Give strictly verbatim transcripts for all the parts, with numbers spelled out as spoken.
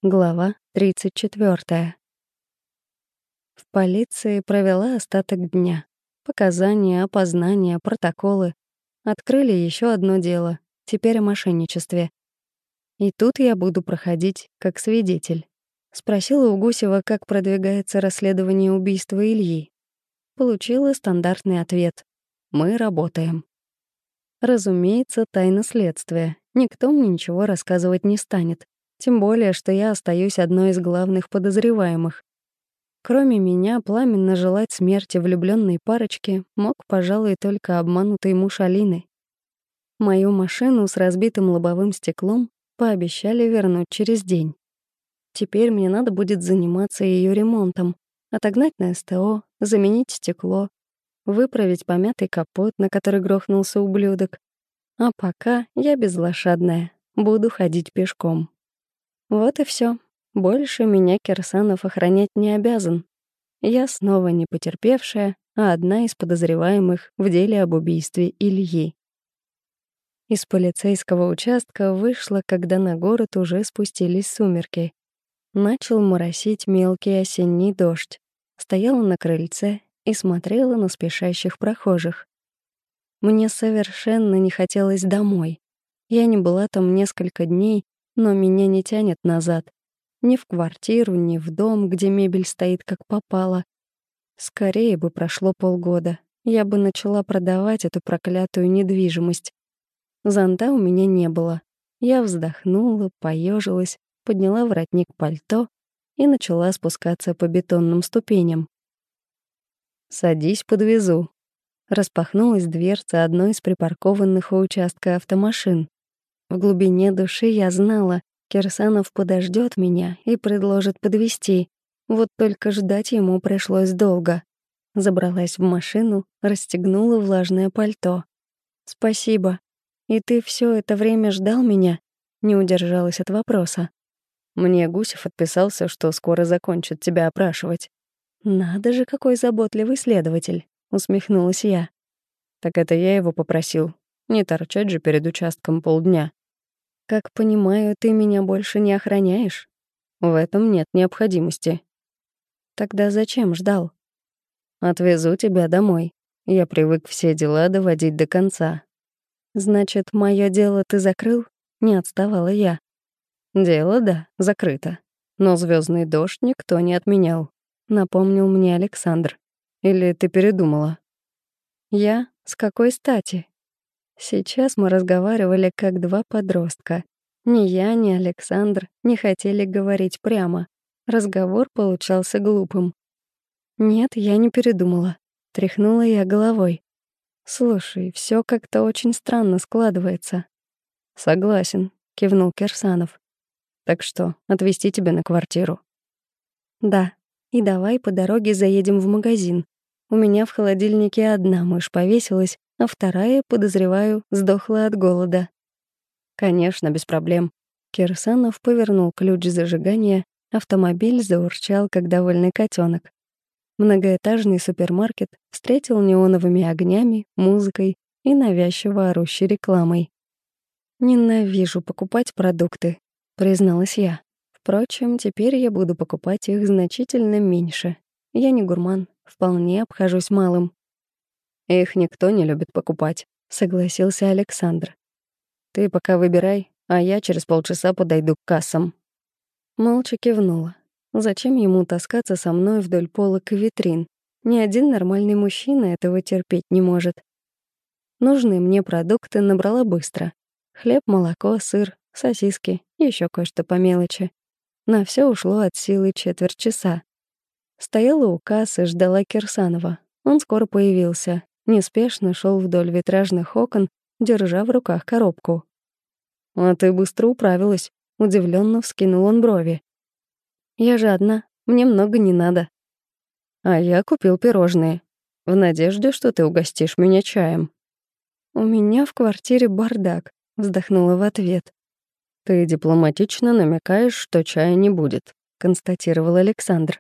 Глава тридцать четвёртая. В полиции провела остаток дня. Показания, опознания, протоколы. Открыли еще одно дело, теперь о мошенничестве. И тут я буду проходить как свидетель. Спросила у Гусева, как продвигается расследование убийства Ильи. Получила стандартный ответ. Мы работаем. Разумеется, тайна следствия. Никто мне ничего рассказывать не станет. Тем более, что я остаюсь одной из главных подозреваемых. Кроме меня, пламенно желать смерти влюбленной парочки мог, пожалуй, только обманутый муж Алины. Мою машину с разбитым лобовым стеклом пообещали вернуть через день. Теперь мне надо будет заниматься ее ремонтом, отогнать на СТО, заменить стекло, выправить помятый капот, на который грохнулся ублюдок. А пока я безлошадная, буду ходить пешком. Вот и все. Больше меня Кирсанов охранять не обязан. Я снова не потерпевшая, а одна из подозреваемых в деле об убийстве Ильи. Из полицейского участка вышла, когда на город уже спустились сумерки. Начал моросить мелкий осенний дождь. Стояла на крыльце и смотрела на спешащих прохожих. Мне совершенно не хотелось домой. Я не была там несколько дней, но меня не тянет назад. Ни в квартиру, ни в дом, где мебель стоит как попало. Скорее бы прошло полгода. Я бы начала продавать эту проклятую недвижимость. Зонта у меня не было. Я вздохнула, поежилась, подняла воротник пальто и начала спускаться по бетонным ступеням. «Садись, подвезу». Распахнулась дверца одной из припаркованных у участка автомашин. В глубине души я знала, Кирсанов подождет меня и предложит подвезти. Вот только ждать ему пришлось долго. Забралась в машину, расстегнула влажное пальто. «Спасибо. И ты все это время ждал меня?» Не удержалась от вопроса. Мне Гусев отписался, что скоро закончит тебя опрашивать. «Надо же, какой заботливый следователь!» — усмехнулась я. «Так это я его попросил. Не торчать же перед участком полдня». «Как понимаю, ты меня больше не охраняешь?» «В этом нет необходимости». «Тогда зачем ждал?» «Отвезу тебя домой. Я привык все дела доводить до конца». «Значит, моё дело ты закрыл?» — не отставала я. «Дело, да, закрыто. Но звездный дождь никто не отменял», — напомнил мне Александр. «Или ты передумала?» «Я? С какой стати?» Сейчас мы разговаривали как два подростка. Ни я, ни Александр не хотели говорить прямо. Разговор получался глупым. «Нет, я не передумала», — тряхнула я головой. «Слушай, всё как-то очень странно складывается». «Согласен», — кивнул Кирсанов. «Так что, отвезти тебя на квартиру?» «Да, и давай по дороге заедем в магазин. У меня в холодильнике одна мышь повесилась, а вторая, подозреваю, сдохла от голода». «Конечно, без проблем». Кирсанов повернул ключ зажигания, автомобиль заурчал, как довольный котенок. Многоэтажный супермаркет встретил неоновыми огнями, музыкой и навязчиво орущей рекламой. «Ненавижу покупать продукты», — призналась я. Впрочем, теперь я буду покупать их значительно меньше. Я не гурман, вполне обхожусь малым. «Их никто не любит покупать», — согласился Александр. «Ты пока выбирай, а я через полчаса подойду к кассам». Молча кивнула. Зачем ему таскаться со мной вдоль полок и витрин? Ни один нормальный мужчина этого терпеть не может. Нужные мне продукты набрала быстро. Хлеб, молоко, сыр, сосиски и ещё кое-что по мелочи. На всё ушло от силы четверть часа. Стояла у кассы, ждала Кирсанова. Он скоро появился. Неспешно шёл вдоль витражных окон, держа в руках коробку. «А ты быстро управилась», — удивлённо вскинул он брови. «Я же одна, мне много не надо». «А я купил пирожные, в надежде, что ты угостишь меня чаем». «У меня в квартире бардак», — вздохнула в ответ. «Ты дипломатично намекаешь, что чая не будет», — констатировал Александр.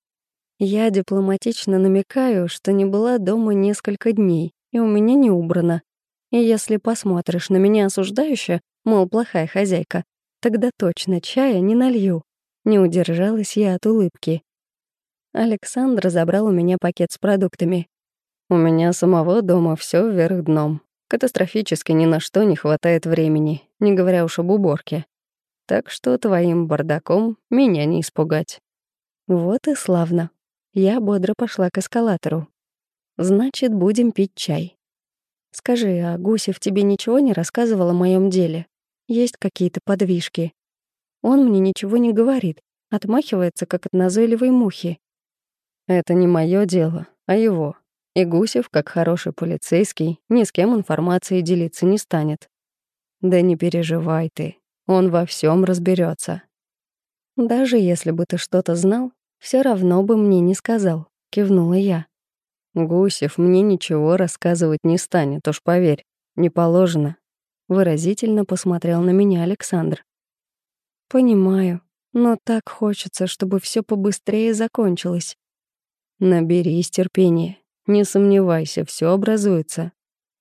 «Я дипломатично намекаю, что не была дома несколько дней, и у меня не убрано. И если посмотришь на меня осуждающе, мол, плохая хозяйка, тогда точно чая не налью». Не удержалась я от улыбки. Александр забрал у меня пакет с продуктами. У меня самого дома все вверх дном. Катастрофически ни на что не хватает времени, не говоря уж об уборке. Так что твоим бардаком меня не испугать. Вот и славно. Я бодро пошла к эскалатору. Значит, будем пить чай. Скажи, а Гусев тебе ничего не рассказывал о моем деле? Есть какие-то подвижки? Он мне ничего не говорит, отмахивается, как от назойливой мухи. Это не мое дело, а его. И Гусев, как хороший полицейский, ни с кем информацией делиться не станет. Да не переживай ты, он во всем разберется. Даже если бы ты что-то знал, все равно бы мне не сказал, кивнула я. Гусев мне ничего рассказывать не станет, уж поверь, не положено. Выразительно посмотрел на меня Александр. Понимаю, но так хочется, чтобы все побыстрее закончилось. Наберись терпения, не сомневайся, все образуется.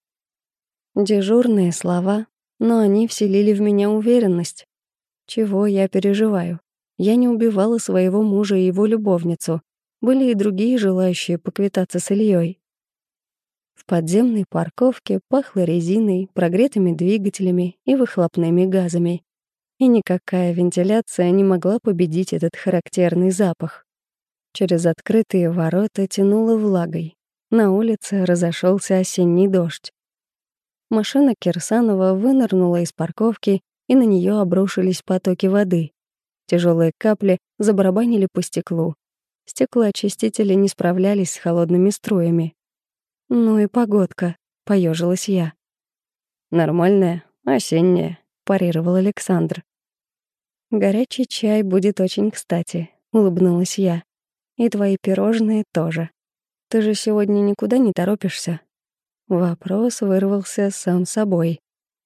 Дежурные слова, но они вселили в меня уверенность. Чего я переживаю? Я не убивала своего мужа и его любовницу. Были и другие желающие поквитаться с Ильей. В подземной парковке пахло резиной, прогретыми двигателями и выхлопными газами. И никакая вентиляция не могла победить этот характерный запах. Через открытые ворота тянуло влагой. На улице разошелся осенний дождь. Машина Кирсанова вынырнула из парковки, и на нее обрушились потоки воды. Тяжелые капли забарабанили по стеклу. Стеклоочистители не справлялись с холодными струями. «Ну и погодка», — поежилась я. «Нормальная, осенняя», — парировал Александр. «Горячий чай будет очень кстати», — улыбнулась я. «И твои пирожные тоже. Ты же сегодня никуда не торопишься?» Вопрос вырвался сам собой.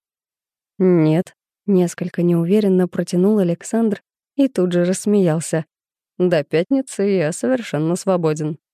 «Нет», — несколько неуверенно протянул Александр и тут же рассмеялся. «До пятницы я совершенно свободен».